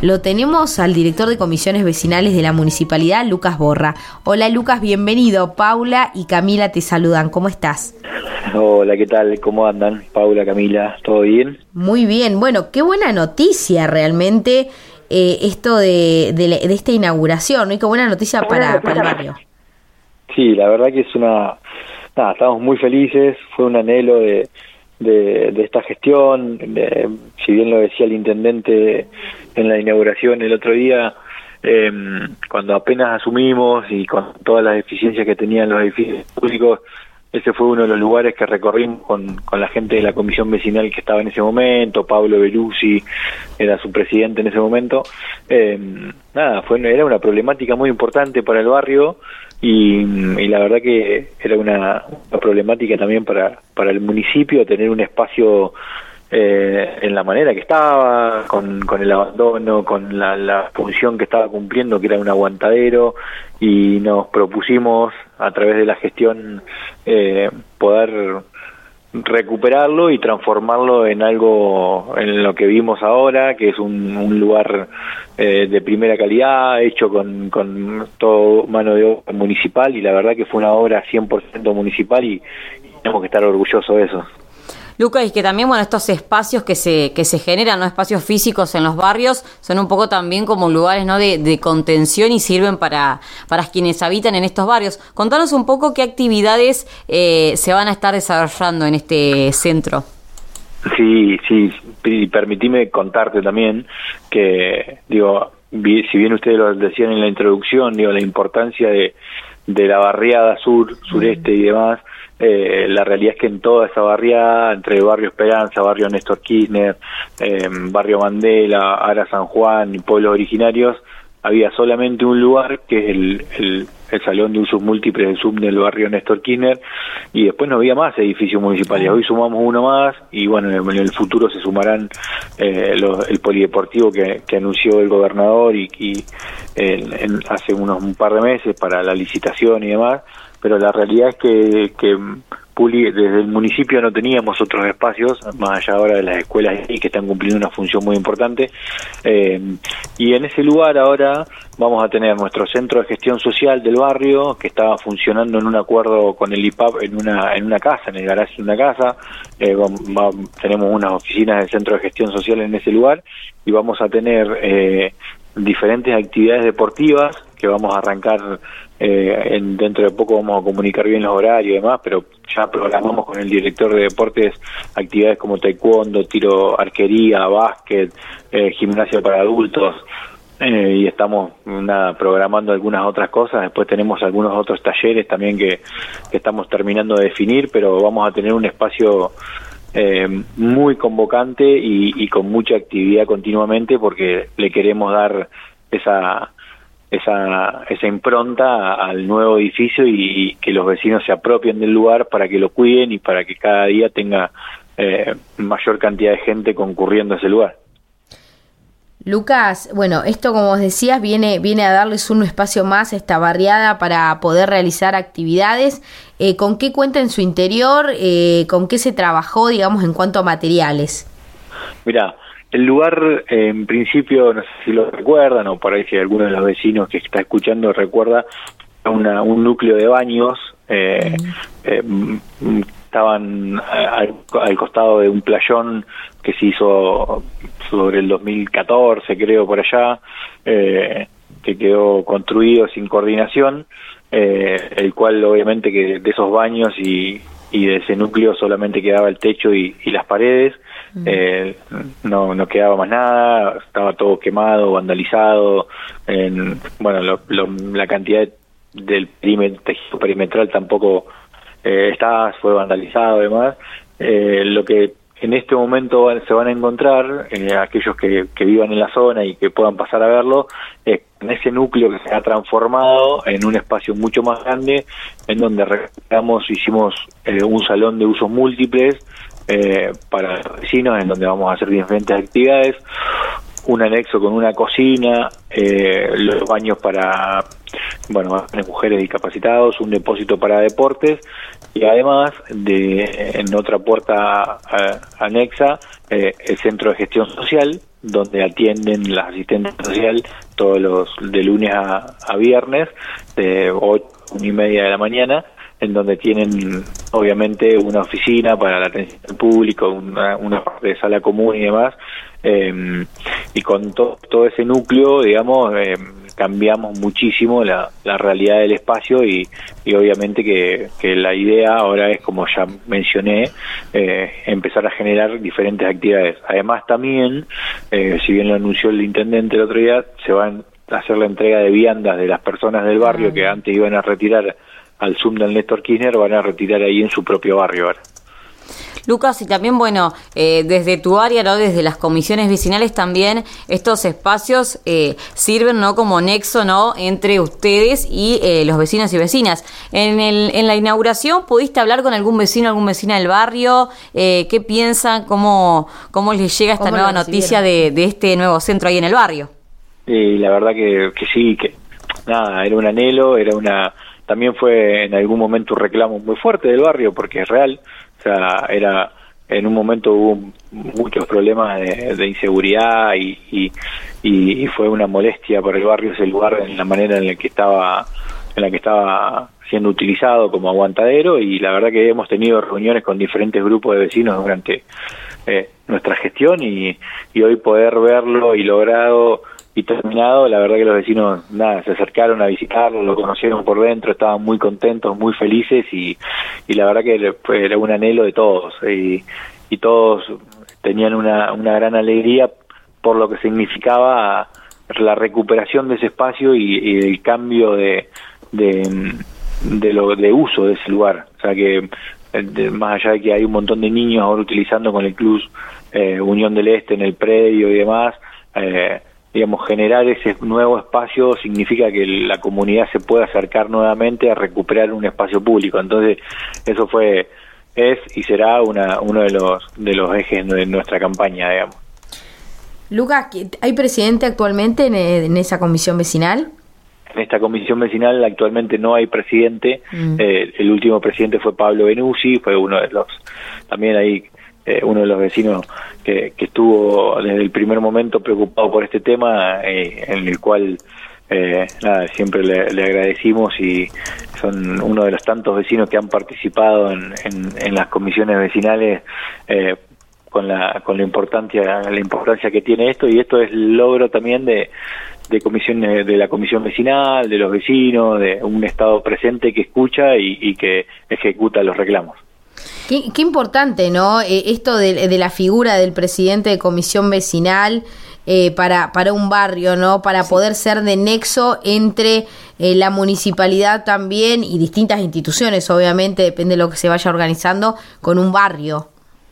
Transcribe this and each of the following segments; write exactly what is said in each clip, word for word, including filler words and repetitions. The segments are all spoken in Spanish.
lo tenemos al director de comisiones vecinales de la municipalidad, Lucas Borra. Hola Lucas, bienvenido. Paula y Camila te saludan. ¿Cómo estás? Hola, ¿qué tal? ¿Cómo andan? Paula, Camila, ¿todo bien? Muy bien. Bueno, qué buena noticia realmente eh, esto de, de, de esta inauguración, ¿no? Y qué buena noticia para, para el barrio. Sí, la verdad que es una... Nada, estamos muy felices, fue un anhelo de... De, de esta gestión, de, si bien lo decía el intendente en la inauguración el otro día, eh, cuando apenas asumimos y con todas las deficiencias que tenían los edificios públicos, ese fue uno de los lugares que recorrimos con, con la gente de la comisión vecinal que estaba en ese momento. Pablo Beluzzi era su presidente en ese momento. Eh, nada, fue era una problemática muy importante para el barrio. Y, y la verdad que era una, una problemática también para, para el municipio tener un espacio eh, en la manera que estaba, con, con el abandono, con la, la función que estaba cumpliendo, que era un aguantadero, y nos propusimos a través de la gestión eh, poder recuperarlo y transformarlo en algo en lo que vimos ahora, que es un, un lugar eh, de primera calidad, hecho con, con todo mano de obra municipal, y la verdad que fue una obra cien por ciento municipal y, y tenemos que estar orgullosos de eso. Lucas, y que también, bueno, estos espacios que se que se generan, ¿no? Espacios físicos en los barrios, son un poco también como lugares, ¿no? de, de contención y sirven para, para quienes habitan en estos barrios. Contanos un poco qué actividades eh, se van a estar desarrollando en este centro. Sí, sí, y permitime contarte también que, digo, si bien ustedes lo decían en la introducción, digo, la importancia de, de la barriada sur, sureste y demás, Eh, la realidad es que en toda esa barriada, entre Barrio Esperanza, Barrio Néstor Kirchner, eh, Barrio Mandela, Ara San Juan y pueblos originarios, había solamente un lugar, que es el, el, el Salón de Usos Múltiples del S U M del Barrio Néstor Kirchner, y después no había más edificios municipales. Hoy sumamos uno más, y bueno, en el, en el futuro se sumarán eh, los, el polideportivo que, que anunció el gobernador y, y en, en, hace unos un par de meses para la licitación y demás. Pero la realidad es que, que Puli, desde el municipio no teníamos otros espacios, más allá ahora de las escuelas que están cumpliendo una función muy importante, eh, y en ese lugar ahora vamos a tener nuestro centro de gestión social del barrio, que estaba funcionando en un acuerdo con el I P A P en una en una casa, en el garaje de una casa. eh, va, va, tenemos unas oficinas del centro de gestión social en ese lugar, y vamos a tener eh, diferentes actividades deportivas que vamos a arrancar eh, en, dentro de poco. Vamos a comunicar bien los horarios y demás, pero ya programamos con el director de deportes actividades como taekwondo, tiro, arquería, básquet, eh, gimnasia para adultos, eh, y estamos nada programando algunas otras cosas. Después tenemos algunos otros talleres también que, que estamos terminando de definir, pero vamos a tener un espacio Eh, muy convocante y, y con mucha actividad continuamente, porque le queremos dar esa esa esa impronta al nuevo edificio y, y que los vecinos se apropien del lugar para que lo cuiden y para que cada día tenga eh, mayor cantidad de gente concurriendo a ese lugar. Lucas, bueno, esto como vos decías viene viene a darles un espacio más a esta barriada para poder realizar actividades. Eh, ¿Con qué cuenta en su interior? Eh, ¿Con qué se trabajó, digamos, en cuanto a materiales? Mirá, el lugar eh, en principio, no sé si lo recuerdan, o por ahí si alguno de los vecinos que está escuchando recuerda, una, un núcleo de baños, eh, mm. eh, estaban al, al costado de un playón que se hizo sobre el dos mil catorce, creo, por allá, eh, que quedó construido sin coordinación, eh, el cual obviamente que de esos baños y, y de ese núcleo solamente quedaba el techo y, y las paredes, mm. eh, no, no quedaba más nada, estaba todo quemado, vandalizado, en, bueno, lo, lo, la cantidad del tejido perimetral tampoco eh, está, fue vandalizado además. Eh, lo que en este momento se van a encontrar, eh, aquellos que, que vivan en la zona y que puedan pasar a verlo, eh, en ese núcleo que se ha transformado en un espacio mucho más grande, en donde recuperamos, hicimos eh, un salón de usos múltiples eh, para los vecinos, en donde vamos a hacer diferentes actividades, un anexo con una cocina, eh, los baños para, bueno, mujeres discapacitados, un depósito para deportes, y además de en otra puerta a, anexa eh, el centro de gestión social, donde atienden las asistentes sociales todos los de lunes a, a viernes, de ocho y media de la mañana, en donde tienen obviamente una oficina para la atención al público, una, una parte de sala común y demás, eh, y con to, todo ese núcleo, digamos, eh, cambiamos muchísimo la, la realidad del espacio y, y obviamente que, que la idea ahora es, como ya mencioné, eh, empezar a generar diferentes actividades. Además también, eh, si bien lo anunció el intendente el otro día, se van a hacer la entrega de viandas de las personas del barrio ah, que antes iban a retirar al Zoom del Néstor Kirchner, van a retirar ahí en su propio barrio ahora. Lucas, y también, bueno, eh, desde tu área, ¿no? Desde las comisiones vecinales también, estos espacios eh, sirven, ¿no? Como nexo, ¿no? Entre ustedes y eh, los vecinos y vecinas. En, el, en la inauguración, ¿pudiste hablar con algún vecino, alguna vecina del barrio? Eh, ¿Qué piensan? ¿Cómo, cómo les llega esta nueva noticia de, de este nuevo centro ahí en el barrio? Y la verdad que, que sí, que nada, era un anhelo, era una... También fue en algún momento un reclamo muy fuerte del barrio, porque es real. O sea, era, en un momento hubo muchos problemas de, de inseguridad y, y, y fue una molestia para el barrio ese lugar en la manera en la que estaba, en la que estaba siendo utilizado como aguantadero, y la verdad que hemos tenido reuniones con diferentes grupos de vecinos durante eh, nuestra gestión y, y hoy poder verlo y logrado y terminado, la verdad que los vecinos nada se acercaron a visitarlo, lo conocieron por dentro, estaban muy contentos, muy felices y, y la verdad que era un anhelo de todos y, y todos tenían una, una gran alegría por lo que significaba la recuperación de ese espacio y, y el cambio de, de, de, lo, de uso de ese lugar. O sea que de, más allá de que hay un montón de niños ahora utilizando con el Club eh, Unión del Este en el predio y demás, eh, digamos, generar ese nuevo espacio significa que la comunidad se pueda acercar nuevamente a recuperar un espacio público. Entonces, eso fue, es y será una, uno de los de los ejes de nuestra campaña, digamos. Lucas, ¿hay presidente actualmente en, en esa comisión vecinal? En esta comisión vecinal actualmente no hay presidente. Mm. Eh, el último presidente fue Pablo Benuzzi, fue uno de los, también ahí, Eh, uno de los vecinos que, que estuvo desde el primer momento preocupado por este tema, eh, en el cual eh, nada, siempre le, le agradecimos y son uno de los tantos vecinos que han participado en, en, en las comisiones vecinales eh, con la con la importancia la importancia que tiene esto, y esto es el logro también de de comisiones de la comisión vecinal, de los vecinos, de un Estado presente que escucha y, y que ejecuta los reclamos. Qué, qué importante, ¿no? Eh, esto de, de la figura del presidente de comisión vecinal eh, para, para un barrio, ¿no? Para sí. poder ser de nexo entre eh, la municipalidad también y distintas instituciones, obviamente, depende de lo que se vaya organizando, con un barrio.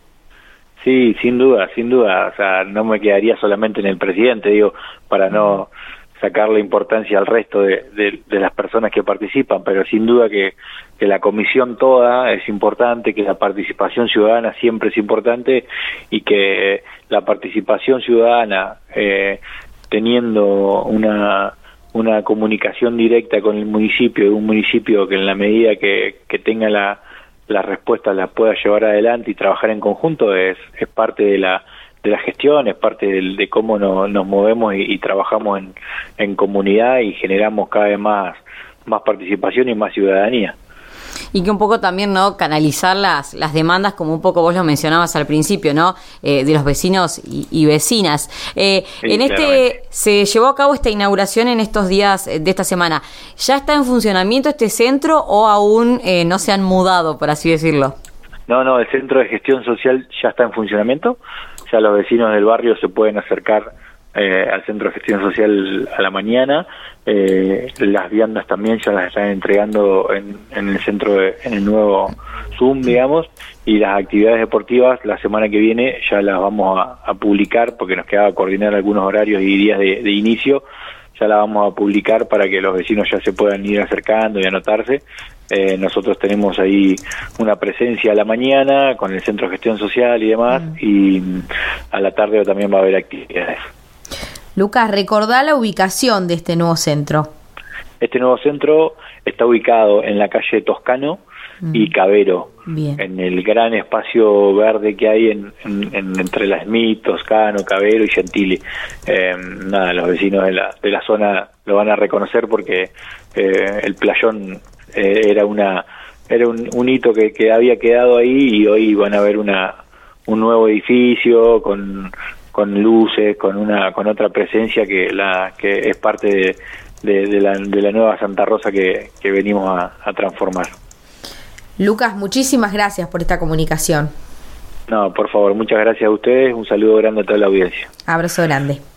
Sí, sin duda, sin duda. O sea, no me quedaría solamente en el presidente, digo, para no sacarle importancia al resto de, de, de las personas que participan, pero sin duda que, que la comisión toda es importante, que la participación ciudadana siempre es importante y que la participación ciudadana eh, teniendo una una comunicación directa con el municipio, un municipio que en la medida que, que tenga la, la respuesta la pueda llevar adelante y trabajar en conjunto es, es parte de la de la gestión, es parte de, de cómo no, nos movemos y, y trabajamos en, en comunidad y generamos cada vez más, más participación y más ciudadanía. Y que un poco también, ¿no?, canalizar las, las demandas, como un poco vos lo mencionabas al principio, ¿no?, eh, de los vecinos y, y vecinas. Eh, sí, en este se llevó a cabo esta inauguración en estos días de esta semana. ¿Ya está en funcionamiento este centro o aún eh, no se han mudado, por así decirlo? No, no, el Centro de Gestión Social ya está en funcionamiento. Ya los vecinos del barrio se pueden acercar eh, al Centro de Gestión Social a la mañana. Eh, las viandas también ya las están entregando en, en el centro, de, en el nuevo Zoom, digamos, y las actividades deportivas la semana que viene ya las vamos a, a publicar, porque nos quedaba coordinar algunos horarios y días de, de inicio. Ya la vamos a publicar para que los vecinos ya se puedan ir acercando y anotarse. Eh, nosotros tenemos ahí una presencia a la mañana con el Centro de Gestión Social y demás, mm. y a la tarde también va a haber actividades. Lucas, recordá la ubicación de este nuevo centro. Este nuevo centro está ubicado en la calle Toscano, mm. y Cavero. Bien. En el gran espacio verde que hay en, en, en entre la Smith, Toscano, Cavero y Gentili. Eh, nada, los vecinos de la, de la zona lo van a reconocer porque eh, el playón eh, era una era un, un hito que, que había quedado ahí, y hoy van a ver una un nuevo edificio con con luces, con una con otra presencia que la que es parte de, de, de la de la nueva Santa Rosa que, que venimos a, a transformar. Lucas, muchísimas gracias por esta comunicación. No, por favor, muchas gracias a ustedes, un saludo grande a toda la audiencia. Abrazo grande.